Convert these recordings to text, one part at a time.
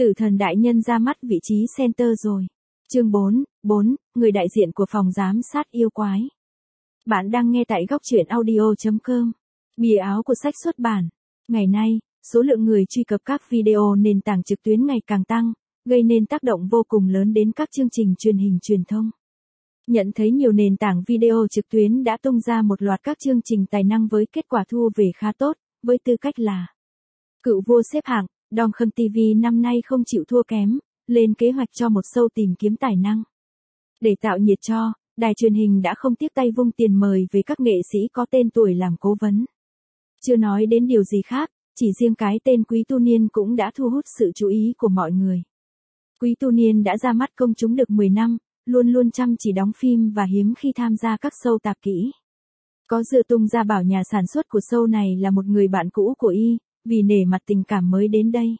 Tử thần đại nhân ra mắt vị trí center rồi. Chương 4, người đại diện của phòng giám sát yêu quái. Bạn đang nghe tại góc truyện audio.com. Bìa áo của sách xuất bản. Ngày nay, số lượng người truy cập các video nền tảng trực tuyến ngày càng tăng, gây nên tác động vô cùng lớn đến các chương trình truyền hình truyền thông. Nhận thấy nhiều nền tảng video trực tuyến đã tung ra một loạt các chương trình tài năng với kết quả thu về khá tốt, với tư cách là cựu vua xếp hạng, Dong Khang TV năm nay không chịu thua kém, lên kế hoạch cho một show tìm kiếm tài năng. Để tạo nhiệt cho, đài truyền hình đã không tiếc tay vung tiền mời về các nghệ sĩ có tên tuổi làm cố vấn. Chưa nói đến điều gì khác, chỉ riêng cái tên Quý Tu Niên cũng đã thu hút sự chú ý của mọi người. Quý Tu Niên đã ra mắt công chúng được 10 năm, luôn luôn chăm chỉ đóng phim và hiếm khi tham gia các show tạp kỹ. Có dựa tung ra bảo nhà sản xuất của show này là một người bạn cũ của y, vì nể mặt tình cảm mới đến đây.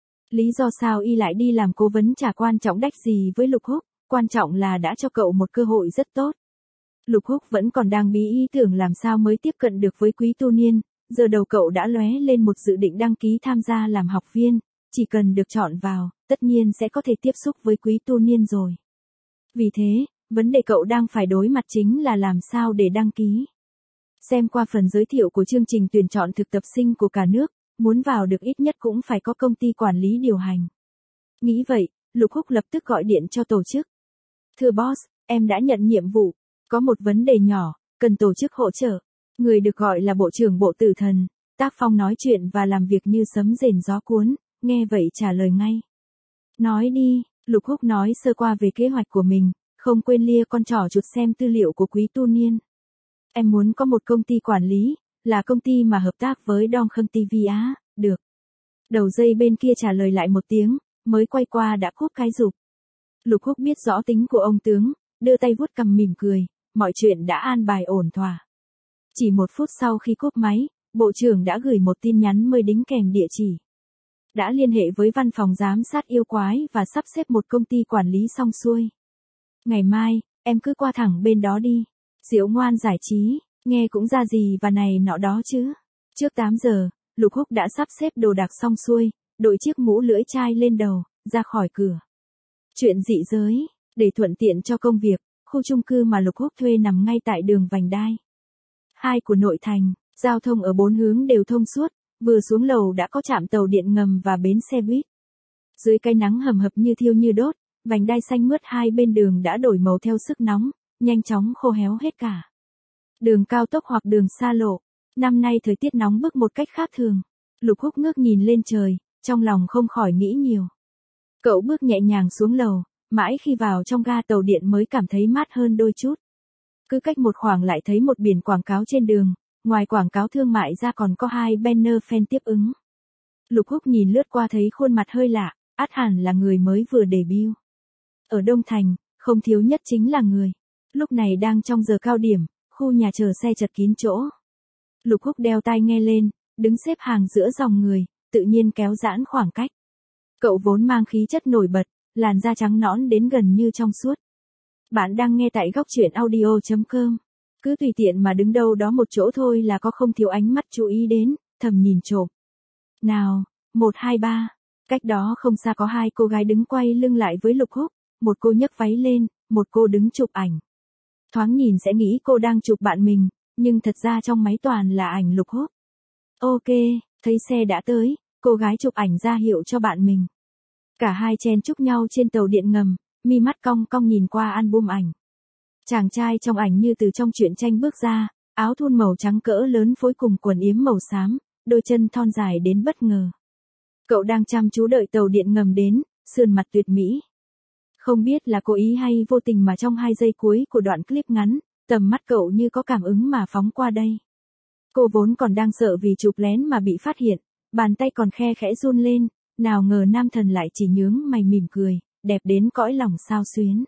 Lý do sao y lại đi làm cố vấn chả quan trọng đách gì với Lục Húc, quan trọng là đã cho cậu một cơ hội rất tốt. Lục Húc vẫn còn đang bí ý tưởng làm sao mới tiếp cận được với Quý Tu Niên, giờ đầu cậu đã lóe lên một dự định đăng ký tham gia làm học viên, chỉ cần được chọn vào, tất nhiên sẽ có thể tiếp xúc với Quý Tu Niên rồi. Vì thế, vấn đề cậu đang phải đối mặt chính là làm sao để đăng ký. Xem qua phần giới thiệu của chương trình tuyển chọn thực tập sinh của cả nước, muốn vào được ít nhất cũng phải có công ty quản lý điều hành. Nghĩ vậy, Lục Húc lập tức gọi điện cho tổ chức. Thưa boss, em đã nhận nhiệm vụ, có một vấn đề nhỏ, cần tổ chức hỗ trợ. Người được gọi là Bộ trưởng Bộ Tử Thần, tác phong nói chuyện và làm việc như sấm rền gió cuốn, nghe vậy trả lời ngay. Nói đi, Lục Húc nói sơ qua về kế hoạch của mình, không quên lia con trỏ chuột xem tư liệu của Quý Tu Niên. Em muốn có một công ty quản lý, là công ty mà hợp tác với Dong Khang TV á, được. Đầu dây bên kia trả lời lại một tiếng, mới quay qua đã cúp cái rụp. Lục Húc biết rõ tính của ông tướng, đưa tay vuốt cằm mỉm cười, mọi chuyện đã an bài ổn thỏa. Chỉ 1 phút sau khi cúp máy, Bộ trưởng đã gửi một tin nhắn mới đính kèm địa chỉ. Đã liên hệ với văn phòng giám sát yêu quái và sắp xếp một công ty quản lý xong xuôi. Ngày mai, em cứ qua thẳng bên đó đi. Diệu Ngoan giải trí, nghe cũng ra gì và này nọ đó chứ. Trước 8 giờ, Lục Húc đã sắp xếp đồ đạc xong xuôi, đội chiếc mũ lưỡi chai lên đầu, ra khỏi cửa. Chuyện dị giới, để thuận tiện cho công việc, khu chung cư mà Lục Húc thuê nằm ngay tại đường Vành Đai 2 của nội thành, giao thông ở 4 hướng đều thông suốt, vừa xuống lầu đã có trạm tàu điện ngầm và bến xe buýt. Dưới cái nắng hầm hập như thiêu như đốt, vành đai xanh mướt hai bên đường đã đổi màu theo sức nóng, nhanh chóng khô héo hết cả. Đường cao tốc hoặc đường xa lộ, năm nay thời tiết nóng bức một cách khác thường. Lục Húc ngước nhìn lên trời, trong lòng không khỏi nghĩ nhiều. Cậu bước nhẹ nhàng xuống lầu, mãi khi vào trong ga tàu điện mới cảm thấy mát hơn đôi chút. Cứ cách một khoảng lại thấy một biển quảng cáo trên đường, ngoài quảng cáo thương mại ra còn có 2 banner fan tiếp ứng. Lục Húc nhìn lướt qua thấy khuôn mặt hơi lạ, ắt hẳn là người mới vừa debut. Ở Đông Thành, không thiếu nhất chính là người. Lúc này đang trong giờ cao điểm, khu nhà chờ xe chật kín chỗ. Lục Húc đeo tai nghe lên, đứng xếp hàng giữa dòng người, tự nhiên kéo giãn khoảng cách. Cậu vốn mang khí chất nổi bật, làn da trắng nõn đến gần như trong suốt. Bạn đang nghe tại góc truyện audio.com. Cứ tùy tiện mà đứng đâu đó một chỗ thôi là có không thiếu ánh mắt chú ý đến, thầm nhìn trộm. Nào, 1 2 3, cách đó không xa có 2 cô gái đứng quay lưng lại với Lục Húc, một cô nhấc váy lên, một cô đứng chụp ảnh. Thoáng nhìn sẽ nghĩ cô đang chụp bạn mình, nhưng thật ra trong máy toàn là ảnh Lục Húc. Ok, thấy xe đã tới, cô gái chụp ảnh ra hiệu cho bạn mình. Cả hai chen chúc nhau trên tàu điện ngầm, mi mắt cong cong nhìn qua album ảnh. Chàng trai trong ảnh như từ trong truyện tranh bước ra, áo thun màu trắng cỡ lớn phối cùng quần yếm màu xám, đôi chân thon dài đến bất ngờ. Cậu đang chăm chú đợi tàu điện ngầm đến, sườn mặt tuyệt mỹ. Không biết là cố ý hay vô tình mà trong 2 giây cuối của đoạn clip ngắn, tầm mắt cậu như có cảm ứng mà phóng qua đây. Cô vốn còn đang sợ vì chụp lén mà bị phát hiện, bàn tay còn khe khẽ run lên, nào ngờ nam thần lại chỉ nhướng mày mỉm cười, đẹp đến cõi lòng sao xuyến.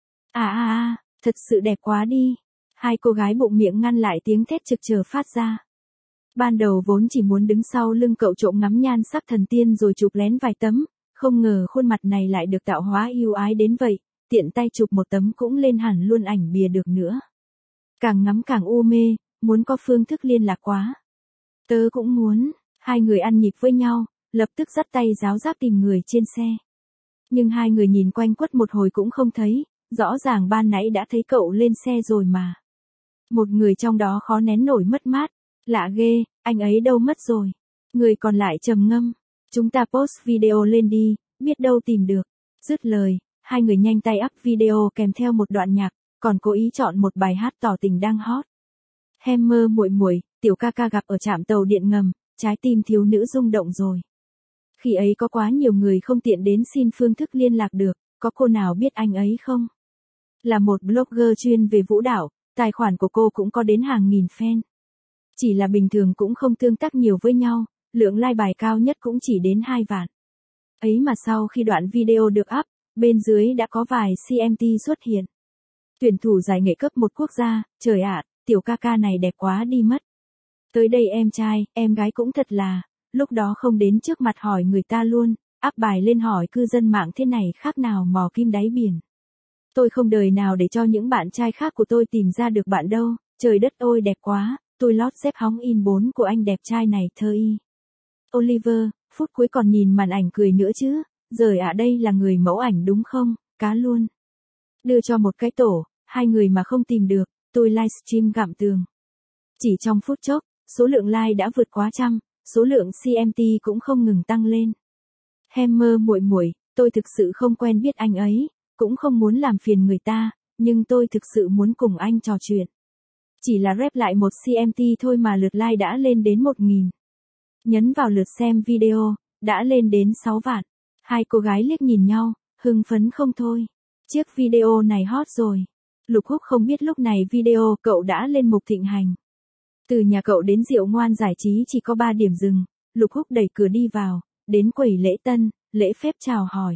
Thật sự đẹp quá đi. 2 cô gái bụng miệng ngăn lại tiếng thét trực chờ phát ra. Ban đầu vốn chỉ muốn đứng sau lưng cậu trộm ngắm nhan sắc thần tiên rồi chụp lén vài tấm, không ngờ khuôn mặt này lại được tạo hóa yêu ái đến vậy, tiện tay chụp một tấm cũng lên hẳn luôn ảnh bìa được nữa. Càng ngắm càng u mê, muốn có phương thức liên lạc quá. Tớ cũng muốn. 2 người ăn nhịp với nhau, lập tức dắt tay giáo giác tìm người trên xe. Nhưng hai người nhìn quanh quất một hồi cũng không thấy, rõ ràng ban nãy đã thấy cậu lên xe rồi mà. Một người trong đó khó nén nổi mất mát, lạ ghê, anh ấy đâu mất rồi. Người còn lại trầm ngâm, chúng ta post video lên đi, biết đâu tìm được. Dứt lời, hai người nhanh tay up video kèm theo một đoạn nhạc, còn cố ý chọn một bài hát tỏ tình đang hot. Hammer muội muội, tiểu ca ca gặp ở trạm tàu điện ngầm, trái tim thiếu nữ rung động rồi. Khi ấy có quá nhiều người không tiện đến xin phương thức liên lạc được, có cô nào biết anh ấy không? Là một blogger chuyên về vũ đạo, tài khoản của cô cũng có đến hàng nghìn fan. Chỉ là bình thường cũng không tương tác nhiều với nhau, lượng like bài cao nhất cũng chỉ đến 2 vạn. Ấy mà sau khi đoạn video được up, bên dưới đã có vài CMT xuất hiện. Tuyển thủ giải nghệ cấp một quốc gia, trời ạ, tiểu ca ca này đẹp quá đi mất. Tới đây em trai, em gái cũng thật là, lúc đó không đến trước mặt hỏi người ta luôn, up bài lên hỏi cư dân mạng thế này khác nào mò kim đáy biển. Tôi không đời nào để cho những bạn trai khác của tôi tìm ra được bạn đâu, trời đất ơi đẹp quá, tôi lót xếp hóng in 4 của anh đẹp trai này thơ y. Oliver, phút cuối còn nhìn màn ảnh cười nữa chứ, giời ạ đây là người mẫu ảnh đúng không, cá luôn. Đưa cho một cái tổ, hai người mà không tìm được, tôi livestream gặm tường. Chỉ trong phút chốc, số lượng like đã vượt quá trăm, số lượng CMT cũng không ngừng tăng lên. Hammer muội muội, tôi thực sự không quen biết anh ấy, cũng không muốn làm phiền người ta, nhưng tôi thực sự muốn cùng anh trò chuyện. Chỉ là rep lại một CMT thôi mà lượt like đã lên đến 1.000. Nhấn vào lượt xem video, đã lên đến 6 vạn. Hai cô gái liếc nhìn nhau, hưng phấn không thôi. Chiếc video này hot rồi. Lục Húc không biết lúc này video cậu đã lên mục thịnh hành. Từ nhà cậu đến Diệu Ngoan giải trí chỉ có 3 điểm dừng. Lục Húc đẩy cửa đi vào, đến quầy lễ tân, lễ phép chào hỏi.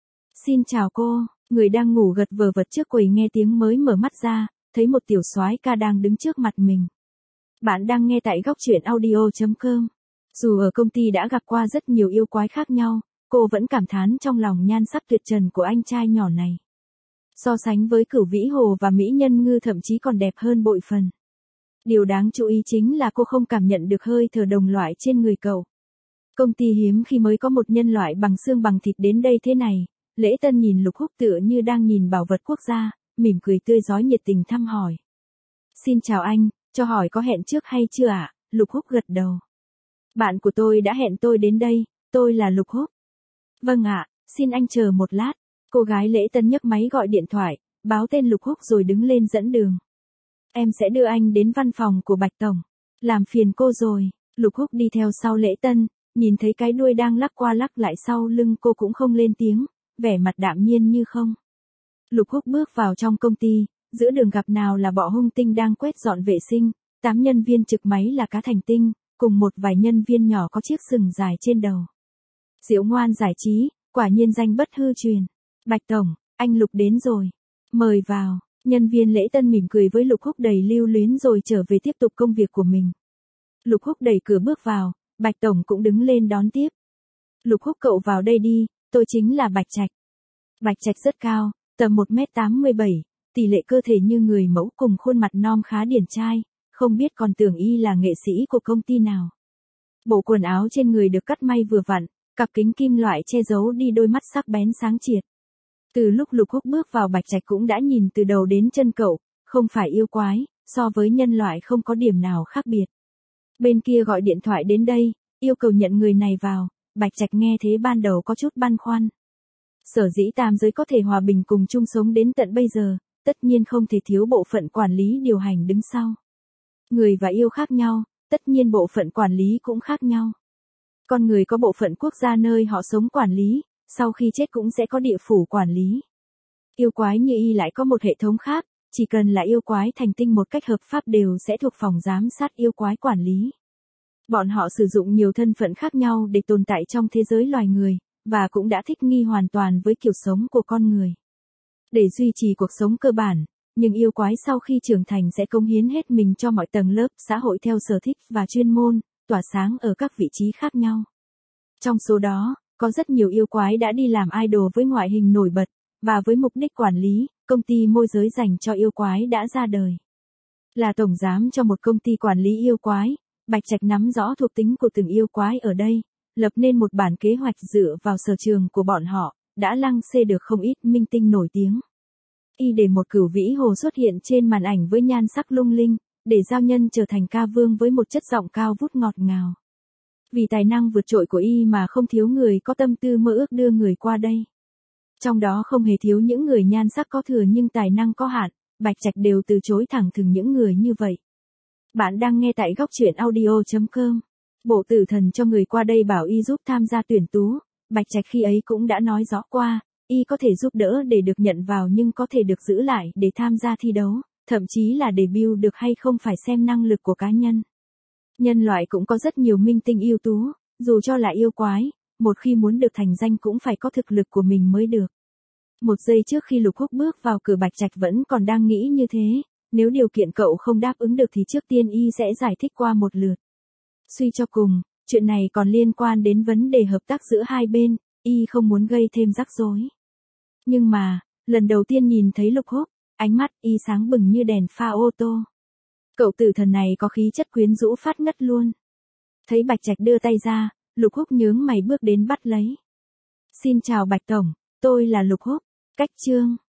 Xin chào cô, người đang ngủ gật vờ vật trước quầy nghe tiếng mới mở mắt ra, thấy một tiểu soái ca đang đứng trước mặt mình. Bạn đang nghe tại góc truyện audio.com. Dù ở công ty đã gặp qua rất nhiều yêu quái khác nhau, cô vẫn cảm thán trong lòng nhan sắc tuyệt trần của anh trai nhỏ này. So sánh với Cửu Vĩ Hồ và Mỹ Nhân Ngư thậm chí còn đẹp hơn bội phần. Điều đáng chú ý chính là cô không cảm nhận được hơi thở đồng loại trên người cậu. Công ty hiếm khi mới có một nhân loại bằng xương bằng thịt đến đây thế này. Lễ tân nhìn Lục Húc tựa như đang nhìn bảo vật quốc gia, mỉm cười tươi rói nhiệt tình thăm hỏi. Xin chào anh, cho hỏi có hẹn trước hay chưa ạ? Lục Húc gật đầu. Bạn của tôi đã hẹn tôi đến đây, tôi là Lục Húc. Vâng ạ, xin anh chờ một lát. Cô gái lễ tân nhấc máy gọi điện thoại, báo tên Lục Húc rồi đứng lên dẫn đường. Em sẽ đưa anh đến văn phòng của Bạch Tổng. Làm phiền cô rồi. Lục Húc đi theo sau lễ tân, nhìn thấy cái đuôi đang lắc qua lắc lại sau lưng cô cũng không lên tiếng, vẻ mặt đạm nhiên như không. Lục Húc bước vào trong công ty, giữa đường gặp nào là bọ hung tinh đang quét dọn vệ sinh, 8 nhân viên trực máy là cá thành tinh, cùng một vài nhân viên nhỏ có chiếc sừng dài trên đầu. Diệu Ngoan giải trí, quả nhiên danh bất hư truyền. Bạch Tổng, anh Lục đến rồi. Mời vào. Nhân viên lễ tân mỉm cười với Lục Húc đầy lưu luyến rồi trở về tiếp tục công việc của mình. Lục Húc đẩy cửa bước vào, Bạch Tổng cũng đứng lên đón tiếp. Lục Húc cậu vào đây đi, tôi chính là Bạch Trạch. Bạch Trạch rất cao, tầm 1m87, tỷ lệ cơ thể như người mẫu cùng khuôn mặt non khá điển trai, không biết còn tưởng y là nghệ sĩ của công ty nào. Bộ quần áo trên người được cắt may vừa vặn, cặp kính kim loại che giấu đi đôi mắt sắc bén sáng triệt. Từ lúc Lục Húc bước vào Bạch Trạch cũng đã nhìn từ đầu đến chân cậu, không phải yêu quái, so với nhân loại không có điểm nào khác biệt. Bên kia gọi điện thoại đến đây, yêu cầu nhận người này vào, Bạch Trạch nghe thế ban đầu có chút băn khoăn. Sở dĩ tam giới có thể hòa bình cùng chung sống đến tận bây giờ, tất nhiên không thể thiếu bộ phận quản lý điều hành đứng sau. Người và yêu khác nhau, tất nhiên bộ phận quản lý cũng khác nhau. Con người có bộ phận quốc gia nơi họ sống quản lý, sau khi chết cũng sẽ có địa phủ quản lý. Yêu quái như y lại có một hệ thống khác, chỉ cần là yêu quái thành tinh một cách hợp pháp đều sẽ thuộc phòng giám sát yêu quái quản lý. Bọn họ sử dụng nhiều thân phận khác nhau để tồn tại trong thế giới loài người, và cũng đã thích nghi hoàn toàn với kiểu sống của con người. Để duy trì cuộc sống cơ bản, nhưng yêu quái sau khi trưởng thành sẽ cống hiến hết mình cho mọi tầng lớp xã hội theo sở thích và chuyên môn, tỏa sáng ở các vị trí khác nhau. Trong số đó, có rất nhiều yêu quái đã đi làm idol với ngoại hình nổi bật, và với mục đích quản lý, công ty môi giới dành cho yêu quái đã ra đời. Là tổng giám cho một công ty quản lý yêu quái, Bạch Trạch nắm rõ thuộc tính của từng yêu quái ở đây, lập nên một bản kế hoạch dựa vào sở trường của bọn họ, đã lăng xê được không ít minh tinh nổi tiếng. Y để một cửu vĩ hồ xuất hiện trên màn ảnh với nhan sắc lung linh, để giao nhân trở thành ca vương với một chất giọng cao vút ngọt ngào. Vì tài năng vượt trội của Y mà không thiếu người có tâm tư mơ ước đưa người qua đây. Trong đó không hề thiếu những người nhan sắc có thừa nhưng tài năng có hạn, Bạch Trạch đều từ chối thẳng thừng những người như vậy. Bạn đang nghe tại góc truyện audio.com. Bộ tử thần cho người qua đây bảo Y giúp tham gia tuyển tú, Bạch Trạch khi ấy cũng đã nói rõ qua, Y có thể giúp đỡ để được nhận vào nhưng có thể được giữ lại để tham gia thi đấu, thậm chí là debut được hay không phải xem năng lực của cá nhân. Nhân loại cũng có rất nhiều minh tinh ưu tú, dù cho là yêu quái, một khi muốn được thành danh cũng phải có thực lực của mình mới được. Một giây trước khi Lục Húc bước vào cửa Bạch Trạch vẫn còn đang nghĩ như thế, nếu điều kiện cậu không đáp ứng được thì trước tiên Y sẽ giải thích qua một lượt. Suy cho cùng, chuyện này còn liên quan đến vấn đề hợp tác giữa hai bên, Y không muốn gây thêm rắc rối. Nhưng mà, lần đầu tiên nhìn thấy Lục Húc, ánh mắt Y sáng bừng như đèn pha ô tô. Cậu tử thần này có khí chất quyến rũ phát ngất luôn. Thấy Bạch Trạch đưa tay ra, Lục Húc nhướng mày bước đến bắt lấy. Xin chào Bạch Tổng, tôi là Lục Húc, cách chương.